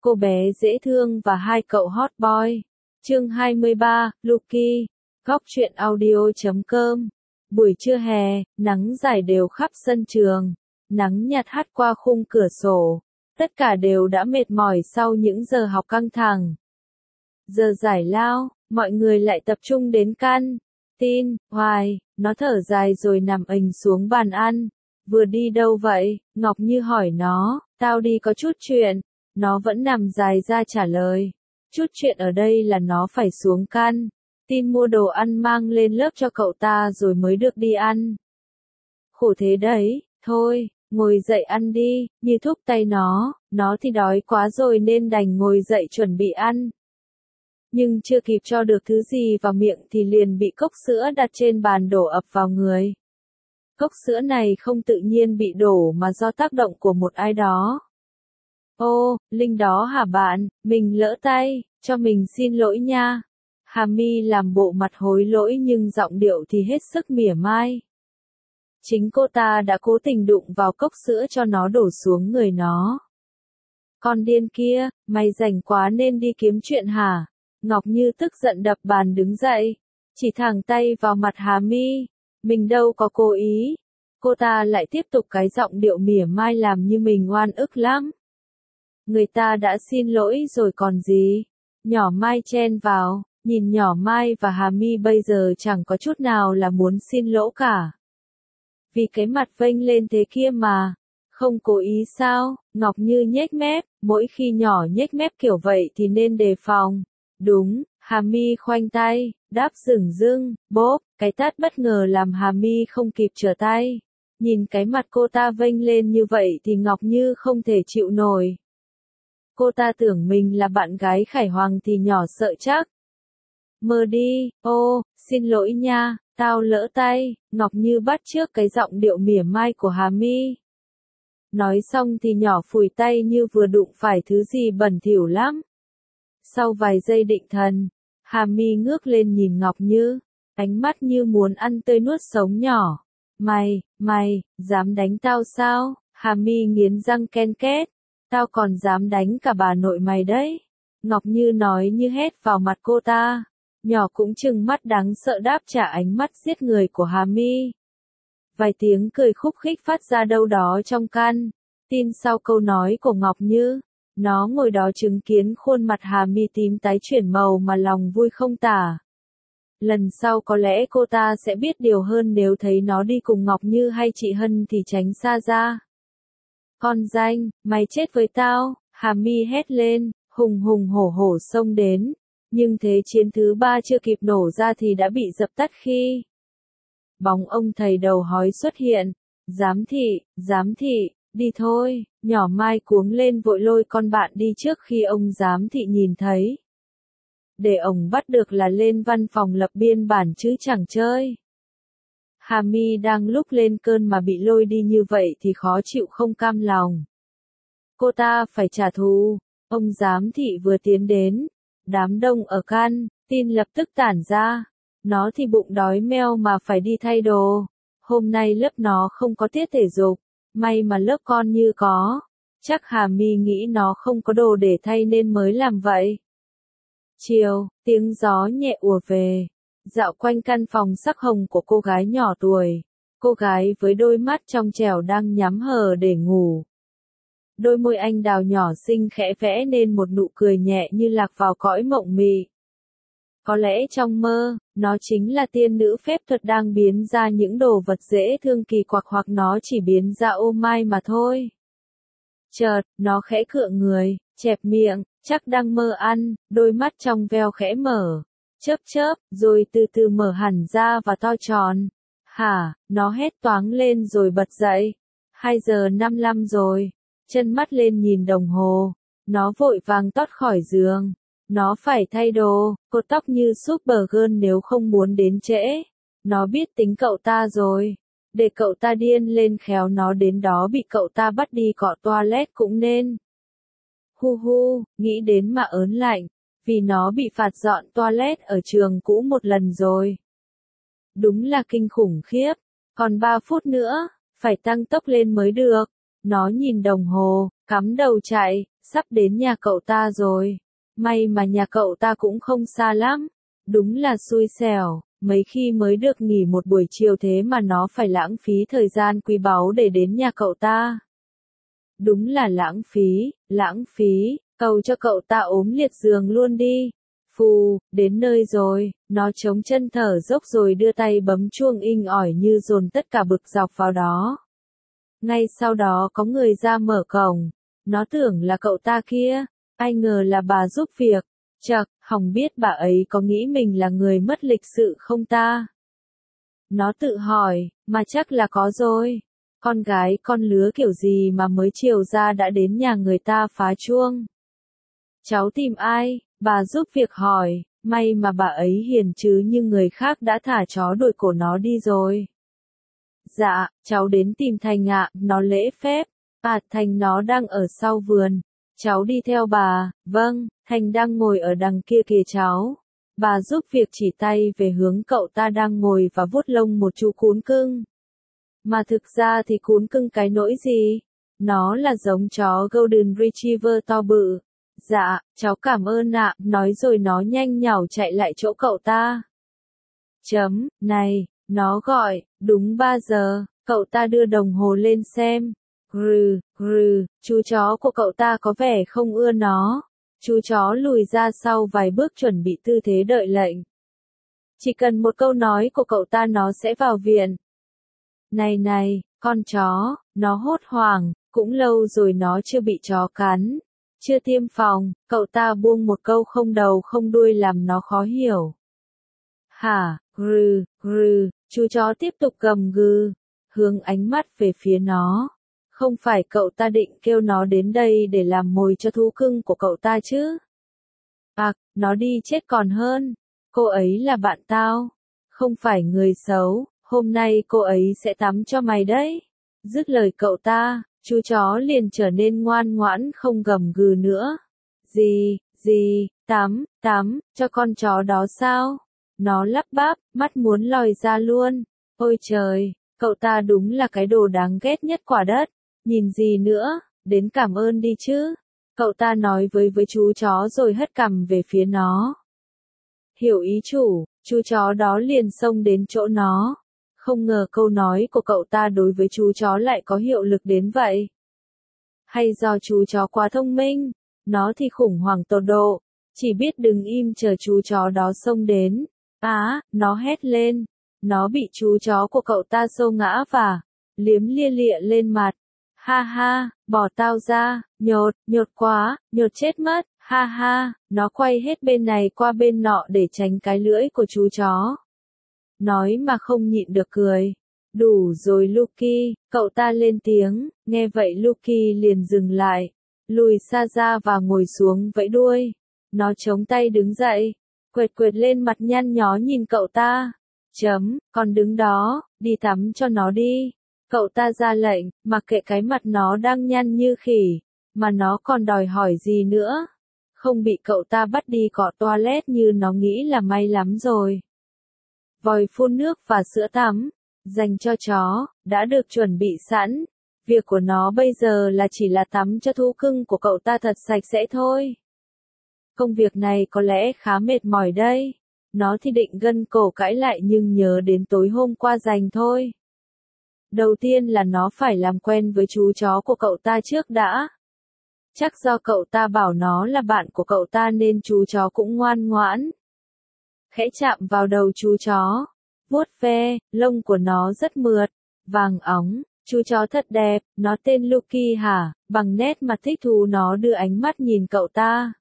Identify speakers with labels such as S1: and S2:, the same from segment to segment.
S1: cô bé dễ thương và hai cậu hot boy. Chương 23, Lucky. Góc truyện audio.com. Buổi trưa hè, nắng rải đều khắp sân trường. Nắng nhạt hắt qua khung cửa sổ. Tất cả đều đã mệt mỏi sau những giờ học căng thẳng. Giờ giải lao, mọi người lại tập trung đến căn tin. Hoài, nó thở dài rồi nằm ình xuống bàn ăn. Vừa đi đâu vậy? Ngọc Như hỏi nó. Tao đi có chút chuyện. Nó vẫn nằm dài ra trả lời. Chút chuyện ở đây là nó phải xuống căn tin mua đồ ăn mang lên lớp cho cậu ta rồi mới được đi ăn. Khổ thế đấy, thôi, ngồi dậy ăn đi, Như thúc tay nó thì đói quá rồi nên đành ngồi dậy chuẩn bị ăn. Nhưng chưa kịp cho được thứ gì vào miệng thì liền bị cốc sữa đặt trên bàn đổ ập vào người. Cốc sữa này không tự nhiên bị đổ mà do tác động của một ai đó. Ô, Linh đó hả bạn, mình lỡ tay, cho mình xin lỗi nha. Hà My làm bộ mặt hối lỗi nhưng giọng điệu thì hết sức mỉa mai. Chính cô ta đã cố tình đụng vào cốc sữa cho nó đổ xuống người nó. Con điên kia, mày rảnh quá nên đi kiếm chuyện hả? Ngọc Như tức giận đập bàn đứng dậy, chỉ thẳng tay vào mặt Hà My. Mình đâu có cố ý. Cô ta lại tiếp tục cái giọng điệu mỉa mai làm như mình oan ức lắm. Người ta đã xin lỗi rồi còn gì? Nhỏ Mai chen vào, nhìn nhỏ Mai và Hà My bây giờ chẳng có chút nào là muốn xin lỗi cả. Vì cái mặt vênh lên thế kia mà. Không cố ý sao? Ngọc Như nhếch mép, mỗi khi nhỏ nhếch mép kiểu vậy thì nên đề phòng. Đúng, Hà My khoanh tay, đáp dửng dưng, bốp, cái tát bất ngờ làm Hà My không kịp trở tay. Nhìn cái mặt cô ta vênh lên như vậy thì Ngọc Như không thể chịu nổi. Cô ta tưởng mình là bạn gái Khải Hoàng thì nhỏ sợ chắc. Mơ đi, ô, xin lỗi nha, tao lỡ tay, Ngọc Như bắt chước cái giọng điệu mỉa mai của Hà My. Nói xong thì nhỏ phủi tay như vừa đụng phải thứ gì bẩn thỉu lắm. Sau vài giây định thần, Hà My ngước lên nhìn Ngọc Như, ánh mắt như muốn ăn tươi nuốt sống nhỏ. Mày, dám đánh tao sao? Hà My nghiến răng ken két. Tao còn dám đánh cả bà nội mày đấy. Ngọc Như nói như hét vào mặt cô ta. Nhỏ cũng trừng mắt đáng sợ đáp trả ánh mắt giết người của Hà My. Vài tiếng cười khúc khích phát ra đâu đó trong căn tin sau câu nói của Ngọc Như. Nó ngồi đó chứng kiến khuôn mặt Hà My tím tái chuyển màu mà lòng vui không tả. Lần sau có lẽ cô ta sẽ biết điều hơn nếu thấy nó đi cùng Ngọc Như hay chị Hân thì tránh xa ra. Con danh, mày chết với tao, Hà My hét lên, hùng hùng hổ hổ xông đến. Nhưng thế chiến thứ ba chưa kịp nổ ra thì đã bị dập tắt khi bóng ông thầy đầu hói xuất hiện. Giám thị, đi thôi, nhỏ Mai cuống lên vội lôi con bạn đi trước khi ông giám thị nhìn thấy. Để ông bắt được là lên văn phòng lập biên bản chứ chẳng chơi. Hà My đang lúc lên cơn mà bị lôi đi như vậy thì khó chịu không cam lòng. Cô ta phải trả thù. Ông giám thị vừa tiến đến. Đám đông ở căn tin lập tức tản ra. Nó thì bụng đói meo mà phải đi thay đồ. Hôm nay lớp nó không có tiết thể dục. May mà lớp con Như có. Chắc Hà My nghĩ nó không có đồ để thay nên mới làm vậy. Chiều, tiếng gió nhẹ ùa về. Dạo quanh căn phòng sắc hồng của cô gái nhỏ tuổi. Cô gái với đôi mắt trong trẻo đang nhắm hờ để ngủ. Đôi môi anh đào nhỏ xinh khẽ vẽ nên một nụ cười nhẹ như lạc vào cõi mộng mị. Có lẽ trong mơ, nó chính là tiên nữ phép thuật đang biến ra những đồ vật dễ thương kỳ quặc hoặc nó chỉ biến ra ô mai mà thôi. Chợt, nó khẽ cựa người, chẹp miệng, chắc đang mơ ăn, đôi mắt trong veo khẽ mở. Chớp, rồi từ từ mở hẳn ra và to tròn. Hả, nó hét toáng lên rồi bật dậy. 2:55 rồi. Chân mắt lên nhìn đồng hồ. Nó vội vàng tót khỏi giường. Nó phải thay đồ, cột tóc như Supergirl nếu không muốn đến trễ. Nó biết tính cậu ta rồi. Để cậu ta điên lên khéo nó đến đó bị cậu ta bắt đi cọ toilet cũng nên. Hu, nghĩ đến mà ớn lạnh. Vì nó bị phạt dọn toilet ở trường cũ một lần rồi. Đúng là kinh khủng khiếp. Còn 3 phút nữa, phải tăng tốc lên mới được. Nó nhìn đồng hồ, cắm đầu chạy, sắp đến nhà cậu ta rồi. May mà nhà cậu ta cũng không xa lắm. Đúng là xui xẻo, mấy khi mới được nghỉ một buổi chiều thế mà nó phải lãng phí thời gian quý báu để đến nhà cậu ta. Đúng là lãng phí, cầu cho cậu ta ốm liệt giường luôn đi. Phù, đến nơi rồi, nó chống chân thở dốc rồi đưa tay bấm chuông inh ỏi như dồn tất cả bực dọc vào đó. Ngay sau đó có người ra mở cổng, nó tưởng là cậu ta kia, ai ngờ là bà giúp việc. Chậc, hỏng biết bà ấy có nghĩ mình là người mất lịch sự không ta? Nó tự hỏi, mà chắc là có rồi. Con gái con lứa kiểu gì mà mới chiều ra đã đến nhà người ta phá chuông. Cháu tìm ai? Bà giúp việc hỏi, may mà bà ấy hiền chứ nhưng người khác đã thả chó đuổi cổ nó đi rồi. Dạ, cháu đến tìm Thành ạ, nó lễ phép. À, Thành nó đang ở sau vườn. Cháu đi theo bà, vâng, Thành đang ngồi ở đằng kia kìa cháu. Bà giúp việc chỉ tay về hướng cậu ta đang ngồi và vuốt lông một chú cún cưng. Mà thực ra thì cún cưng cái nỗi gì? Nó là giống chó Golden Retriever to bự. Dạ, cháu cảm ơn ạ, nói rồi nó nhanh nhảu chạy lại chỗ cậu ta. Này, nó gọi, đúng 3 giờ, cậu ta đưa đồng hồ lên xem. Chú chó của cậu ta có vẻ không ưa nó. Chú chó lùi ra sau vài bước chuẩn bị tư thế đợi lệnh. Chỉ cần một câu nói của cậu ta nó sẽ vào viện. Này, con chó, nó hốt hoảng, cũng lâu rồi nó chưa bị chó cắn. Chưa tiêm phòng, cậu ta buông một câu không đầu không đuôi làm nó khó hiểu. Hả, chú chó tiếp tục gầm gừ, hướng ánh mắt về phía nó. Không phải cậu ta định kêu nó đến đây để làm mồi cho thú cưng của cậu ta chứ? À, nó đi chết còn hơn. Cô ấy là bạn tao. Không phải người xấu, hôm nay cô ấy sẽ tắm cho mày đấy. Dứt lời cậu ta, chú chó liền trở nên ngoan ngoãn không gầm gừ nữa. Gì, tắm, cho con chó đó sao? Nó lắp bắp, mắt muốn lòi ra luôn. Ôi trời, cậu ta đúng là cái đồ đáng ghét nhất quả đất. Nhìn gì nữa, đến cảm ơn đi chứ. Cậu ta nói với chú chó rồi hất cằm về phía nó. Hiểu ý chủ, chú chó đó liền xông đến chỗ nó. Không ngờ câu nói của cậu ta đối với chú chó lại có hiệu lực đến vậy. Hay do chú chó quá thông minh, nó thì khủng hoảng tột độ, chỉ biết đứng im chờ chú chó đó xông đến. Nó hét lên. Nó bị chú chó của cậu ta xô ngã và liếm lia lịa lên mặt. Ha, bỏ tao ra, nhột quá, nhột chết mất, ha, nó quay hết bên này qua bên nọ để tránh cái lưỡi của chú chó. Nói mà không nhịn được cười. Đủ rồi Lucky, cậu ta lên tiếng, nghe vậy Lucky liền dừng lại, lùi xa ra và ngồi xuống vẫy đuôi. Nó chống tay đứng dậy, quệt lên mặt nhăn nhó nhìn cậu ta. Còn đứng đó, đi tắm cho nó đi. Cậu ta ra lệnh, mặc kệ cái mặt nó đang nhăn như khỉ, mà nó còn đòi hỏi gì nữa. Không bị cậu ta bắt đi cọ toilet như nó nghĩ là may lắm rồi. Vòi phun nước và sữa tắm, dành cho chó, đã được chuẩn bị sẵn. Việc của nó bây giờ là chỉ là tắm cho thú cưng của cậu ta thật sạch sẽ thôi. Công việc này có lẽ khá mệt mỏi đây. Nó thì định gân cổ cãi lại nhưng nhớ đến tối hôm qua dành thôi. Đầu tiên là nó phải làm quen với chú chó của cậu ta trước đã. Chắc do cậu ta bảo nó là bạn của cậu ta nên chú chó cũng ngoan ngoãn. Khẽ chạm vào đầu chú chó, vuốt ve, lông của nó rất mượt, vàng óng, chú chó thật đẹp, nó tên Lucky hả? Bằng nét mặt thích thú nó đưa ánh mắt nhìn cậu ta.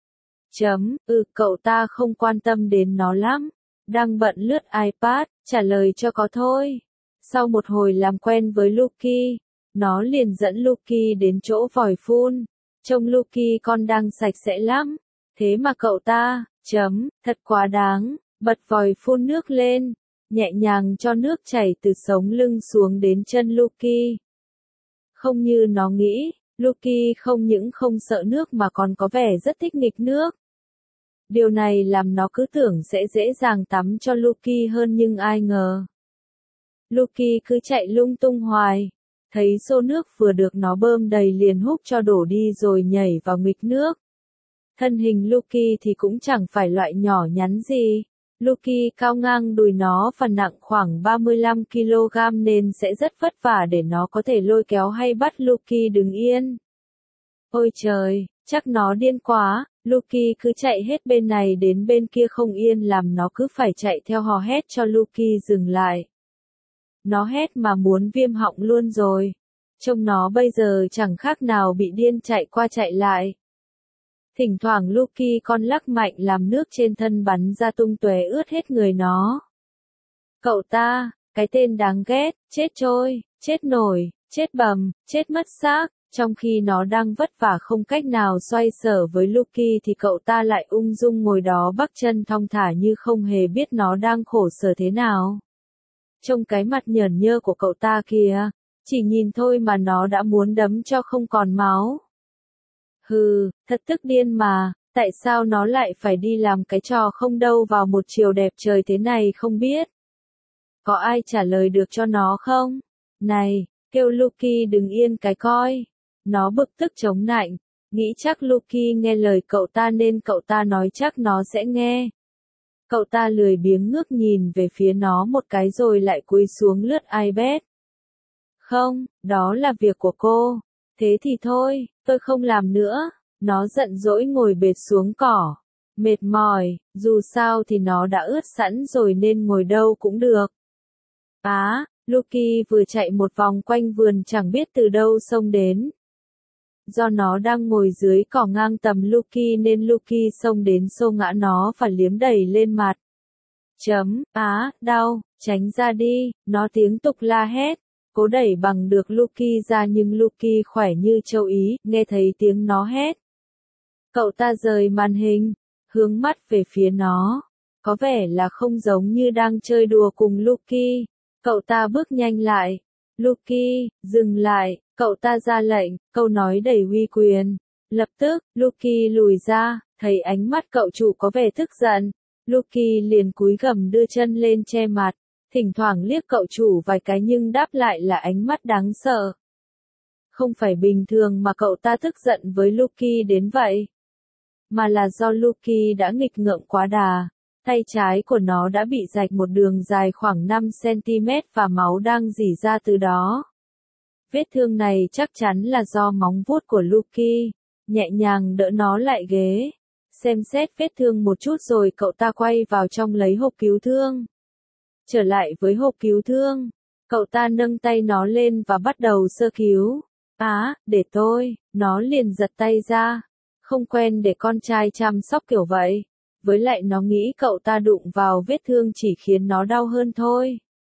S1: Cậu ta không quan tâm đến nó lắm, đang bận lướt iPad, trả lời cho có thôi. Sau một hồi làm quen với Lucky, nó liền dẫn Lucky đến chỗ vòi phun. Trông Lucky con đang sạch sẽ lắm, thế mà cậu ta, thật quá đáng, bật vòi phun nước lên, nhẹ nhàng cho nước chảy từ sống lưng xuống đến chân Lucky. Không như nó nghĩ, Lucky không những không sợ nước mà còn có vẻ rất thích nghịch nước. Điều này làm nó cứ tưởng sẽ dễ dàng tắm cho Lucky hơn nhưng ai ngờ. Lucky cứ chạy lung tung hoài, Thấy xô nước vừa được nó bơm đầy liền húc cho đổ đi rồi nhảy vào nghịch nước. Thân hình Lucky thì cũng chẳng phải loại nhỏ nhắn gì. Lucky cao ngang đùi nó và nặng khoảng 35 kg nên sẽ rất vất vả để nó có thể lôi kéo hay bắt Lucky đứng yên. Ôi trời, chắc nó điên quá, Lucky cứ chạy hết bên này đến bên kia không yên làm nó cứ phải chạy theo hò hét cho Lucky dừng lại. Nó hét mà muốn viêm họng luôn rồi. Trông nó bây giờ chẳng khác nào bị điên chạy qua chạy lại. Thỉnh thoảng Lucky con lắc mạnh làm nước trên thân bắn ra tung tóe ướt hết người nó. Cậu ta, cái tên đáng ghét, chết trôi, chết nổi, chết bầm, chết mất xác. Trong khi nó đang vất vả không cách nào xoay sở với Lucky thì cậu ta lại ung dung ngồi đó bắc chân thong thả như không hề biết nó đang khổ sở thế nào. Trông cái mặt nhởn nhơ của cậu ta kìa, chỉ nhìn thôi mà nó đã muốn đấm cho không còn máu. Hừ, thật tức điên mà, tại sao nó lại phải đi làm cái trò không đâu vào một chiều đẹp trời thế này không biết. Có ai trả lời được cho nó không? Này, kêu Lucky đừng yên cái coi. Nó bực tức chống nạnh, nghĩ chắc Lucky nghe lời cậu ta nên cậu ta nói chắc nó sẽ nghe. Cậu ta lười biếng ngước nhìn về phía nó một cái rồi lại cúi xuống lướt iPad. Không, đó là việc của cô. Thế thì thôi, tôi không làm nữa. Nó giận dỗi ngồi bệt xuống cỏ. Mệt mỏi, dù sao thì nó đã ướt sẵn rồi nên ngồi đâu cũng được. Lucky vừa chạy một vòng quanh vườn chẳng biết từ đâu xông đến. Do nó đang ngồi dưới cỏ ngang tầm Lucky nên Lucky xông đến xô ngã nó và liếm đầy lên mặt. Đau, tránh ra đi, nó tiếng tục la hét. Cố đẩy bằng được Lucky ra nhưng Lucky khỏe như châu Ý, nghe thấy tiếng nó hét. Cậu ta rời màn hình, hướng mắt về phía nó. Có vẻ là không giống như đang chơi đùa cùng Lucky. Cậu ta bước nhanh lại. Lucky, dừng lại, cậu ta ra lệnh, câu nói đầy uy quyền. Lập tức, Lucky lùi ra, thấy ánh mắt cậu chủ có vẻ tức giận. Lucky liền cúi gằm đưa chân lên che mặt, thỉnh thoảng liếc cậu chủ vài cái nhưng đáp lại là ánh mắt đáng sợ. Không phải bình thường mà cậu ta tức giận với Lucky đến vậy, mà là do Lucky đã nghịch ngợm quá đà. Tay trái của nó đã bị rạch một đường dài khoảng 5 cm và máu đang rỉ ra từ đó. Vết thương này chắc chắn là do móng vuốt của Lucky. Nhẹ nhàng đỡ nó lại ghế. Xem xét vết thương một chút rồi cậu ta quay vào trong lấy hộp cứu thương. Trở lại với hộp cứu thương, cậu ta nâng tay nó lên và bắt đầu sơ cứu. Để tôi, nó liền giật tay ra. Không quen để con trai chăm sóc kiểu vậy. Với lại nó nghĩ cậu ta đụng vào vết thương chỉ khiến nó đau hơn thôi.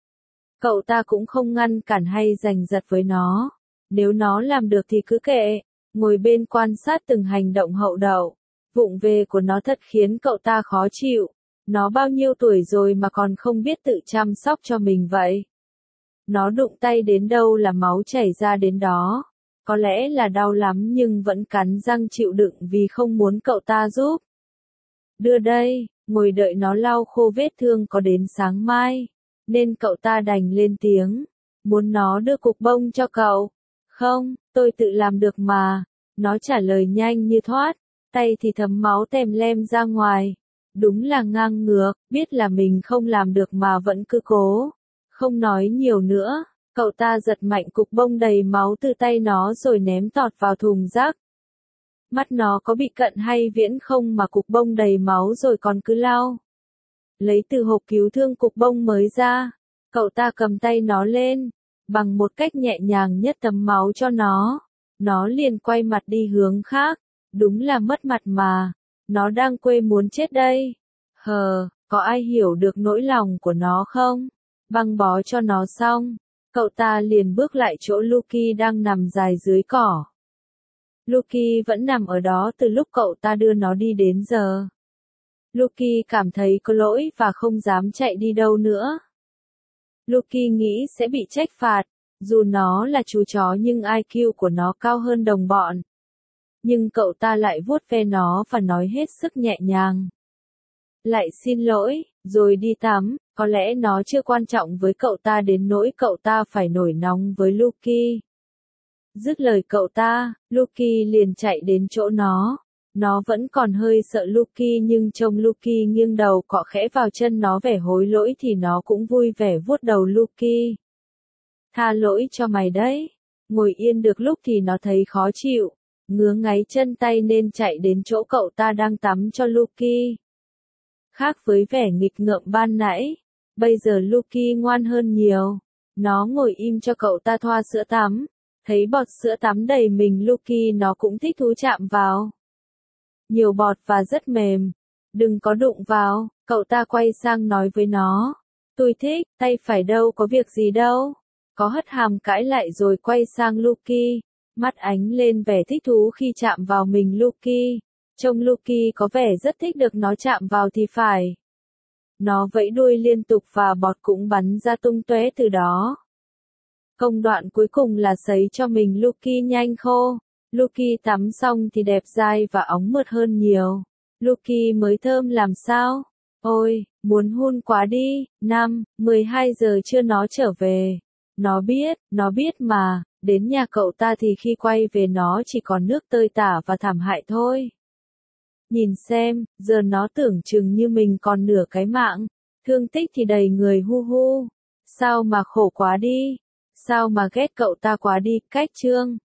S1: Cậu ta cũng không ngăn cản hay giành giật với nó. Nếu nó làm được thì cứ kệ, ngồi bên quan sát từng hành động hậu đậu. Vụng về của nó thật khiến cậu ta khó chịu. Nó bao nhiêu tuổi rồi mà còn không biết tự chăm sóc cho mình vậy. Nó đụng tay đến đâu là máu chảy ra đến đó. Có lẽ là đau lắm nhưng vẫn cắn răng chịu đựng vì không muốn cậu ta giúp. Đưa đây, ngồi đợi nó lau khô vết thương có đến sáng mai. Nên cậu ta đành lên tiếng. Muốn nó đưa cục bông cho cậu. Không, tôi tự làm được mà. Nó trả lời nhanh như thoát. Tay thì thấm máu tèm lem ra ngoài. Đúng là ngang ngược, biết là mình không làm được mà vẫn cứ cố. Không nói nhiều nữa, cậu ta giật mạnh cục bông đầy máu từ tay nó rồi ném tọt vào thùng rác. Mắt nó có bị cận hay viễn không mà cục bông đầy máu rồi còn cứ lau. Lấy từ hộp cứu thương cục bông mới ra, cậu ta cầm tay nó lên, bằng một cách nhẹ nhàng nhất tấm máu cho nó liền quay mặt đi hướng khác, đúng là mất mặt mà, nó đang quê muốn chết đây. Có ai hiểu được nỗi lòng của nó không? Băng bó cho nó xong, cậu ta liền bước lại chỗ Lucky đang nằm dài dưới cỏ. Lucky vẫn nằm ở đó từ lúc cậu ta đưa nó đi đến giờ. Lucky cảm thấy có lỗi và không dám chạy đi đâu nữa. Lucky nghĩ sẽ bị trách phạt, dù nó là chú chó nhưng IQ của nó cao hơn đồng bọn. Nhưng cậu ta lại vuốt ve nó và nói hết sức nhẹ nhàng. Lại xin lỗi, rồi đi tắm, Có lẽ nó chưa quan trọng với cậu ta đến nỗi cậu ta phải nổi nóng với Lucky. Dứt lời cậu ta, Lucky liền chạy đến chỗ nó. Nó vẫn còn hơi sợ Lucky nhưng trông Lucky nghiêng đầu cọ khẽ vào chân nó vẻ hối lỗi thì nó cũng vui vẻ vuốt đầu Lucky. Tha lỗi cho mày đấy. Ngồi yên được lúc thì nó thấy khó chịu, ngứa ngáy chân tay nên chạy đến chỗ cậu ta đang tắm cho Lucky. Khác với vẻ nghịch ngợm ban nãy, bây giờ Lucky ngoan hơn nhiều. Nó ngồi im cho cậu ta thoa sữa tắm. Thấy bọt sữa tắm đầy mình Lucky nó cũng thích thú chạm vào. Nhiều bọt và rất mềm. Đừng có đụng vào, cậu ta quay sang nói với nó. Tôi thích, tay phải đâu có việc gì đâu. Có hất hàm cãi lại rồi quay sang Lucky. Mắt ánh lên vẻ thích thú khi chạm vào mình Lucky. Trông Lucky có vẻ rất thích được nó chạm vào thì phải. Nó vẫy đuôi liên tục và bọt cũng bắn ra tung tóe từ đó. Công đoạn cuối cùng là sấy cho mình Lucky nhanh khô. Lucky tắm xong thì đẹp dai và óng mượt hơn nhiều. Lucky mới thơm làm sao? Ôi, muốn hun quá đi. 12 giờ trưa nó trở về. Nó biết mà, đến nhà cậu ta thì khi quay về nó chỉ còn nước tơi tả và thảm hại thôi. Nhìn xem, giờ nó tưởng chừng như mình còn nửa cái mạng. Thương tích thì đầy người hu hu. Sao mà khổ quá đi. Sao mà ghét cậu ta quá đi, cách chương.